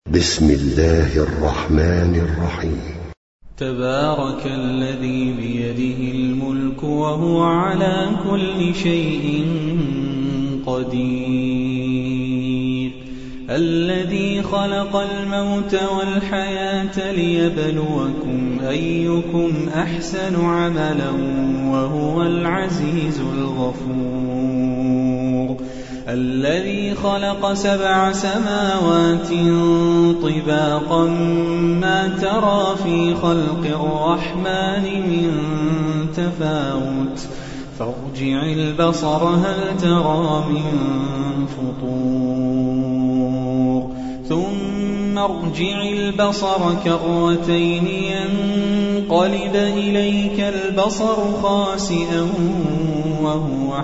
بسم الله الرحمن الرحيم. تبارك الذي بيده الملك وهو على كل شيء قدير، الذي خلق الموت والحياة ليبلوكم أيكم أحسن عملا وهو العزيز الغفور، الذي خلق 7 سماوات طباقا ما ترى في خلق الرحمن من تفاوت فارجع البصر هل ترى من فطور ثم ارجع البصر كرتين ينقلب إليك البصر خاسئا وهو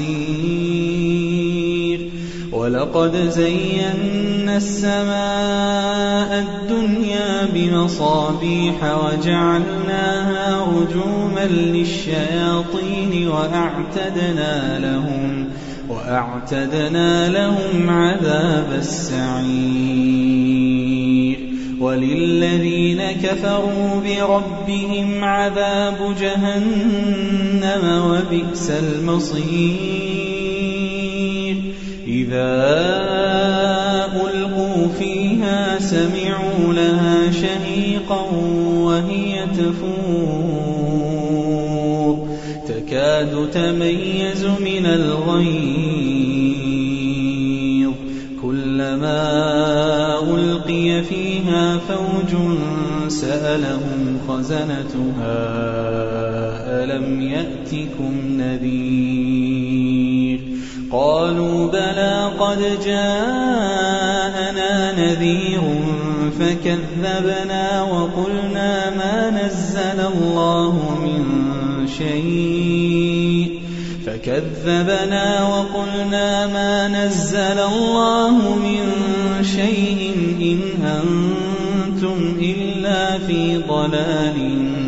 حسير، ولقد زينا السماء الدنيا بمصابيح وجعلناها رجوما للشياطين وأعتدنا لهم عذاب السعير، وللذين كفروا بربهم عذاب جهنم وبئس المصير، إذا ألقوا فيها سمعوا لها شهيقا وهي تفور تكاد تميز من الغيظ، كلما ألقي فيها فوج سألهم خزنتها ألم يأتكم نذير، قالوا بلى قد جاءنا نذير فكذبنا وقلنا ما نزل الله من شيء إن أنتم إلا في ضلال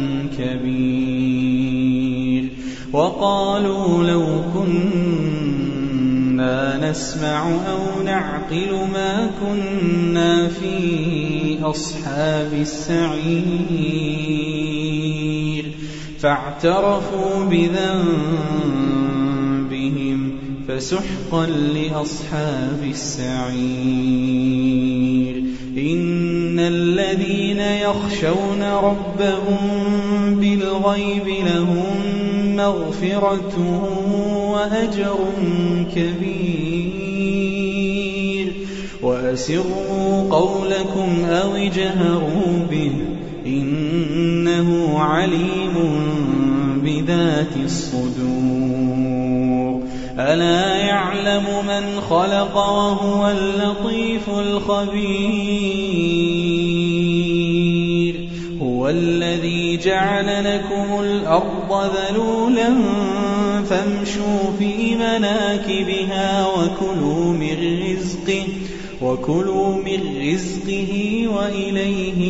كبير، وقالوا لو كنا نسمع أو نعقل ما كنا في أصحاب السعير، فاعترفوا بذنبهم فسحقا لأصحاب السعير، إن الذين يخشون ربهم بالغيب لهم مغفرة وأجر كبير، وأسروا قولكم أو اجهروا به إنه عليم بذات الصدور، ألا يعلم من خلق وهو اللطيف الخبير، هو الذي جعل لكم الأرض ذلولا فامشوا في مناكبها وكلوا من رزقه وإليه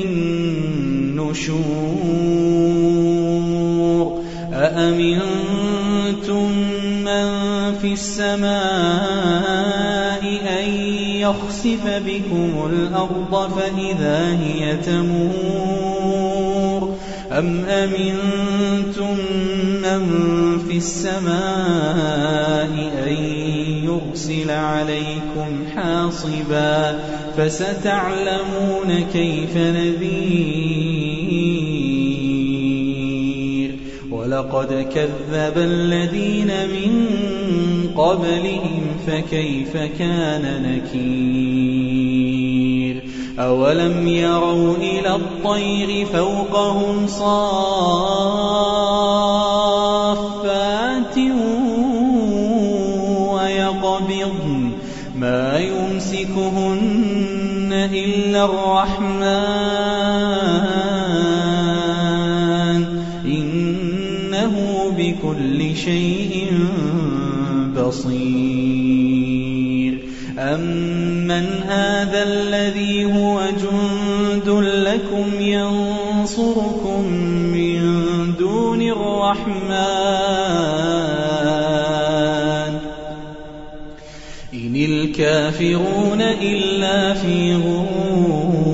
النشور، أأمنتم من في السماء أن يخسف بكم الأرض فإذا هي تمور، أم أمنتم من في السماء أن يرسل عليكم حاصبا فستعلمون كيف نذير، ولقد كذب الذين من قبلهم فكيف كان نكير، أولم يروا إلى الطير فوقهم صافات ويقبضن ما يمسكهن إلا الرحمن إنه بكل شيء بصير، أمن هذا الذي هو جند لكم ينصركم من دون الرحمن إن الكافرون إلا في غرور،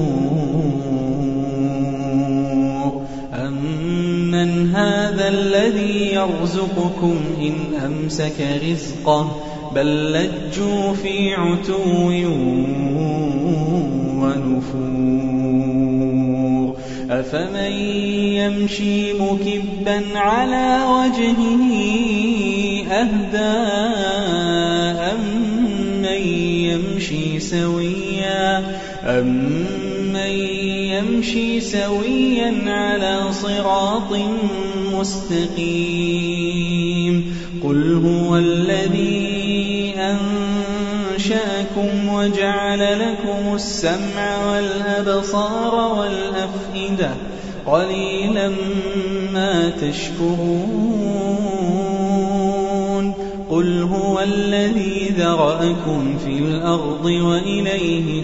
يرزقكم إن أمسك رزقه بل لجوا في عتو ونفور أفمن يمشي مكبا على وجهه أهدى أمن يمشي سويا على صراط مستقيم قل هو الذي أنشأكم وجعل لكم السمع والأبصار والأفئدة قليلا ما تشكرون قل هو الذي ذرأكم في الأرض وإليه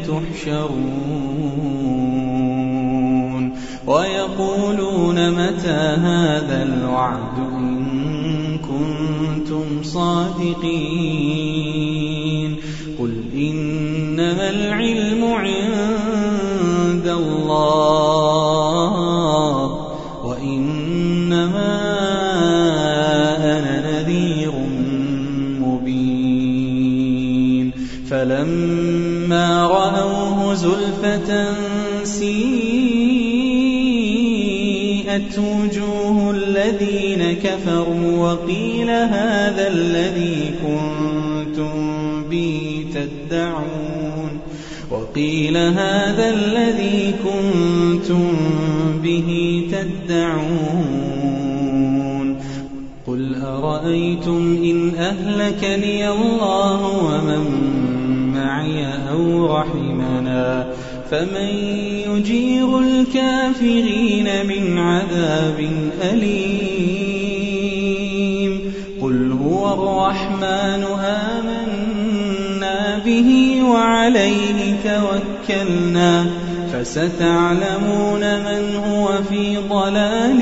تحشرون ويقولون متى هذا الوعد إن كنتم صادقين قل إنما العلم عند الله وإنما أنا نذير مبين فلما رأوه زلفة سيئت وجوه الذين كفروا وقيل هذا الذي كنتم به تدعون قل أرأيتم إن أهلكني الله ومن معي أو رحمنا فمن يجير الكافرين من عذاب أليم قل هو الرحمن آمنا به وعليه توكلنا فستعلمون من هو في ضلال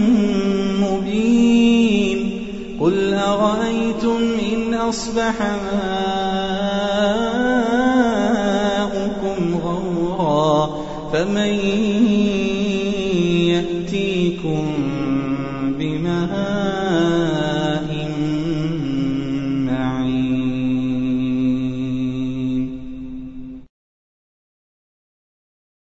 مبين قل أرأيتم إن أصبح ماؤكم غورا فمن يأتيكم بماء